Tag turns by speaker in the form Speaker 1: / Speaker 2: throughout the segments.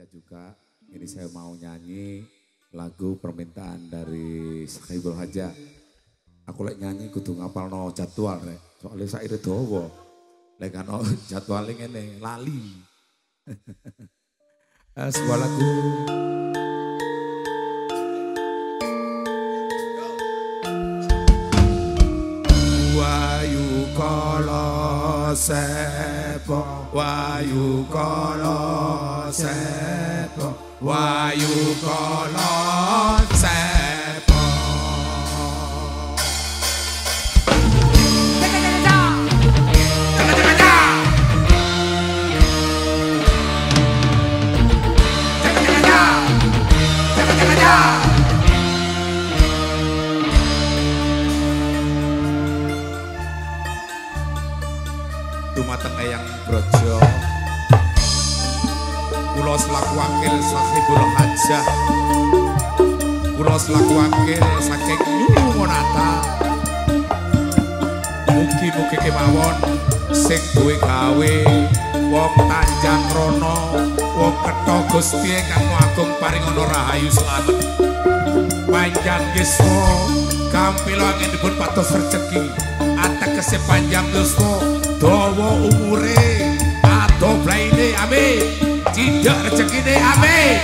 Speaker 1: sengaja juga ini saya mau nyanyi lagu permintaan dari Sahibul Hajah. Aku lek nyanyi kudu ngapalno jadwal rek. Soalnya saire dawa. Lek ana jadwale ngene lali. Sebuah lagu Wayu kala sepo, wayu kala sepo, wayu kala sepo. Dumateng Eyang Brojo kula selaku wakil Sahibul Hajah, kula selaku wakil saking Yulu Monata, mugi-mugi kemawon sing duwe gawe wong Tanjang Rono, wong Ketho Gusti ingkang agung paringana rahayu slamet panjang yuswa kampila anggenipun pados rejeki ategese panjang yuswa dawa umure ado blaine amin cindak rezekine amin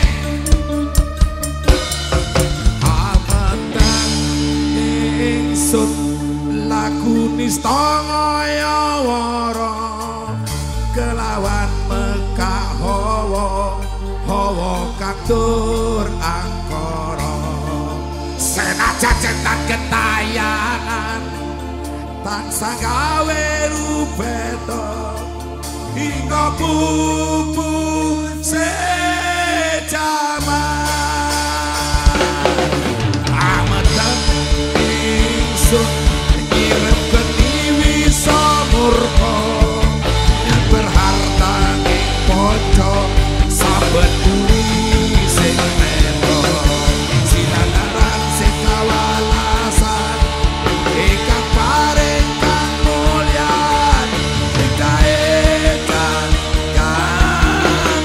Speaker 1: amantan ingsun laku nistaya wara kelawan Mekah hawa katur angkara senajan cetak gentayangan tansah gawe rupeta hingga pupu sejaman ametan ingsun nyirep ketiwi samurka yang berharta ing pocok saben bumi sing meto sinanaran sing kawalasan ingkang paring kang mulyan hidayatan kang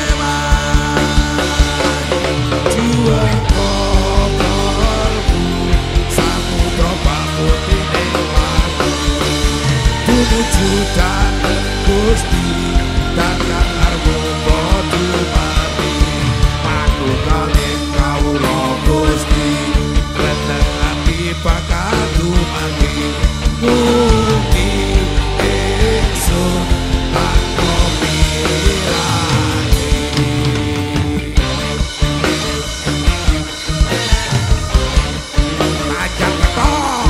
Speaker 1: eman juang kokolku samudra pakutine mati tumuju dhateng Gusti datang arep bodhi mati manunggaling kawula Gusti reteng ati bakal dumati mugi ingsun tak kopirani Tanjang Ketho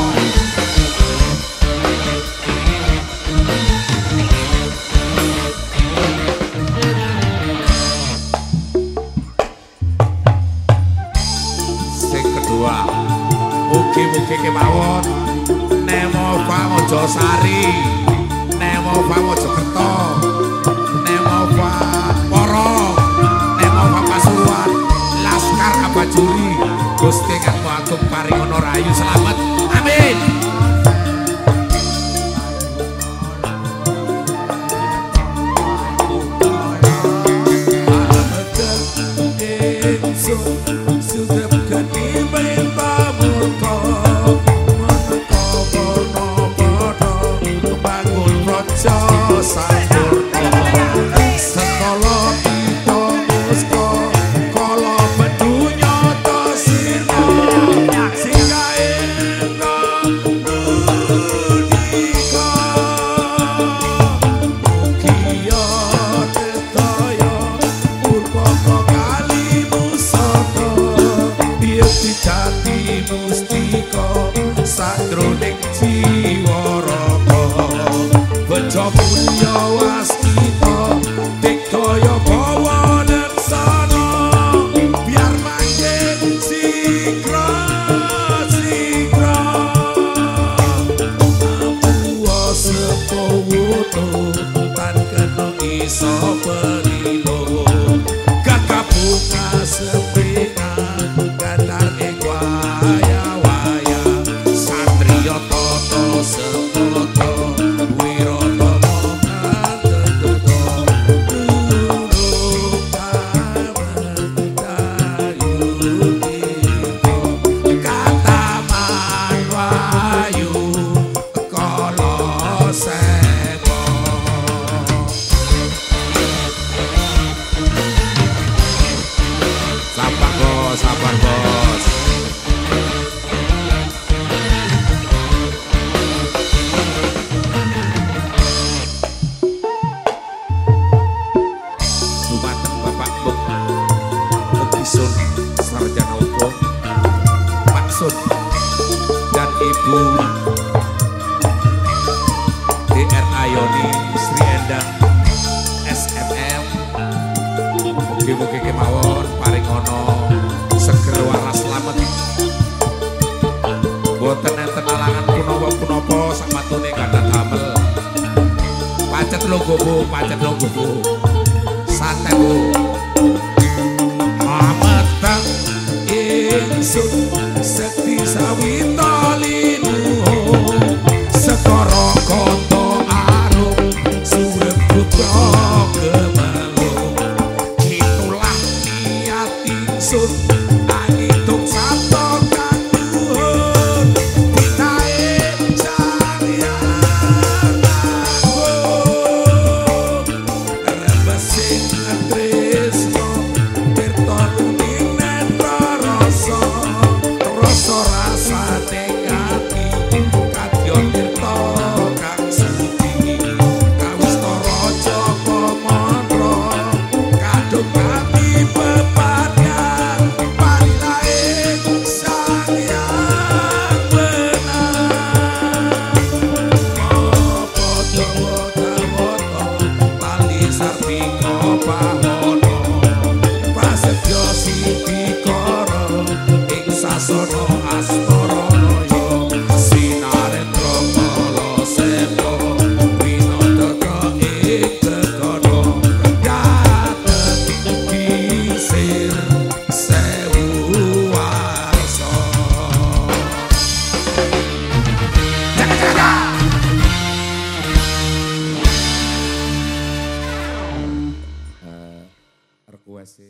Speaker 1: sing kedua mugi-mugi kemawon Nemo Pamojosari, Nemo Pamojokerto, Nemo Porong, Nemo Pasuruan, Laskar Abajuri, Gusti kang agung paringana rahayu slamet. Amin. Sudah bukan ibadah pamurka meneka warna padha bangun praja sampurna sekala kita muska kala bedunya ta sirna sing Mugia tetaya purpaka kalimu sata kabar bos? Dumateng Bapak Bung Mugisun Sarjana Hukum, Maksud dan Ibu DR Ayoni Sri Endang SMM, mugi-mugi kemawon paring ana seger waras slamet, boten enten alangan punapa-punapa samatune kathah damel. Pacet lungguh Bu, pacet lungguh Bu, santai Bu. Ametang ingsun sekti sawita linuhung, sekara kata arum surep putra kemalung, itulah niat ingsun